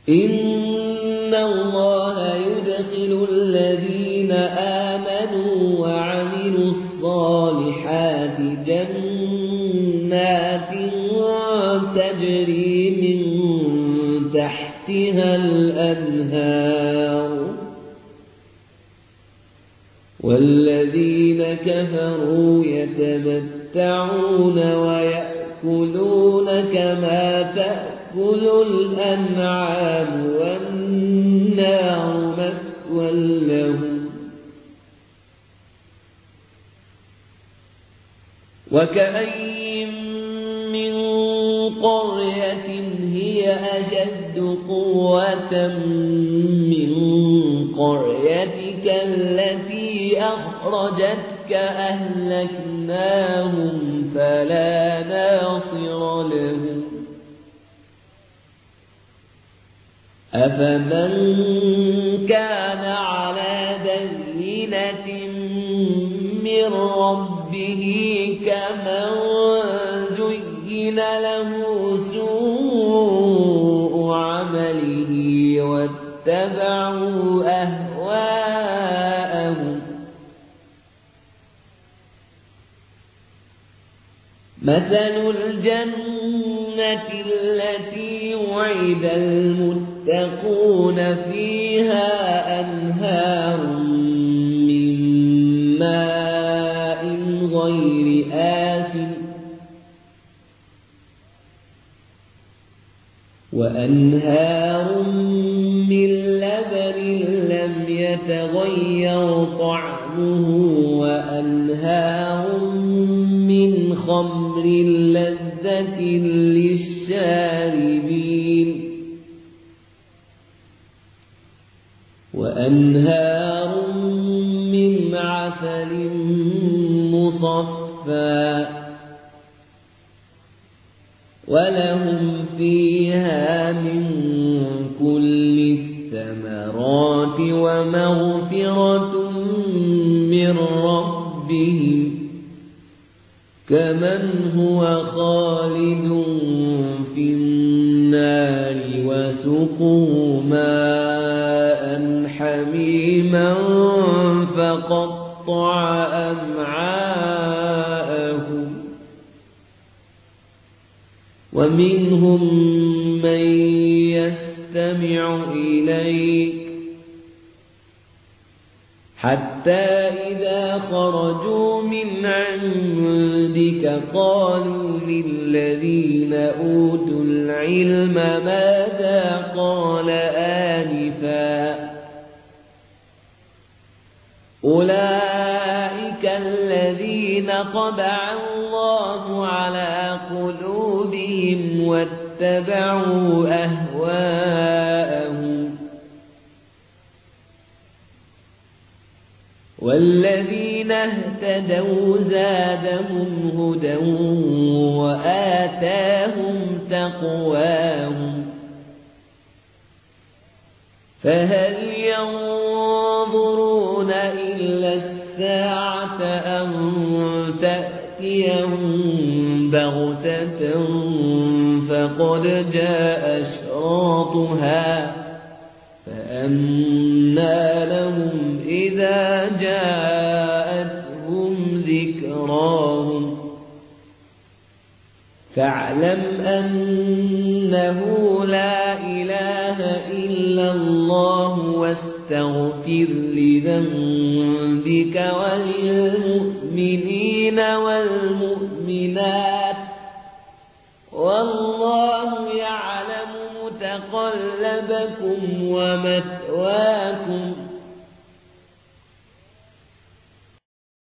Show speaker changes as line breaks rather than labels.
إن الله يدخل الذين آمنوا وعملوا الصالحات جنات تجري من تحتها الأنهار والذين كفروا يتمتعون ويأكلون كما تأكل الأنعام والنار مثوى لهم وكأين من قرية هي أشد قوة من قريتك التي أخرجتك أهلكناهم فلا ناصر لهم أفمن كان على بينة من ربه كمن زين له سوء عمله واتبعوا أهواءهم مثل الجنة التي وعد المتقون فيها أنهار من ماء غير آسن وأنهار من لبن لم يتغير طعمه وأنهار من خمر لذة للشاربين وأنهار من عسل مصفى ولهم فيها من كل الثمرات ومغفرة من ربهم كمن هو خالد في النار وسقوا ماء حميما فقطع أمعاءهم ومنهم من يستمع إليك حتى إذا خرجوا من عندك قالوا للذين أوتوا العلم ماذا قال آنفا أولئك الذين طبع الله على قلوبهم واتبعوا أهواءهم والذين اهتدوا زادهم هدى وآتاهم تقواهم فهل ينظرون إلا الساعة أن تأتيهم بغتة فقد جاء أشراطها فأنى لهم إذا جاءتهم ذكراهم فاعلم أنه لا إله إلا الله واستغفر لذنبك وللمؤمنين والمؤمنات والله يعلم متقلبكم ومثواكم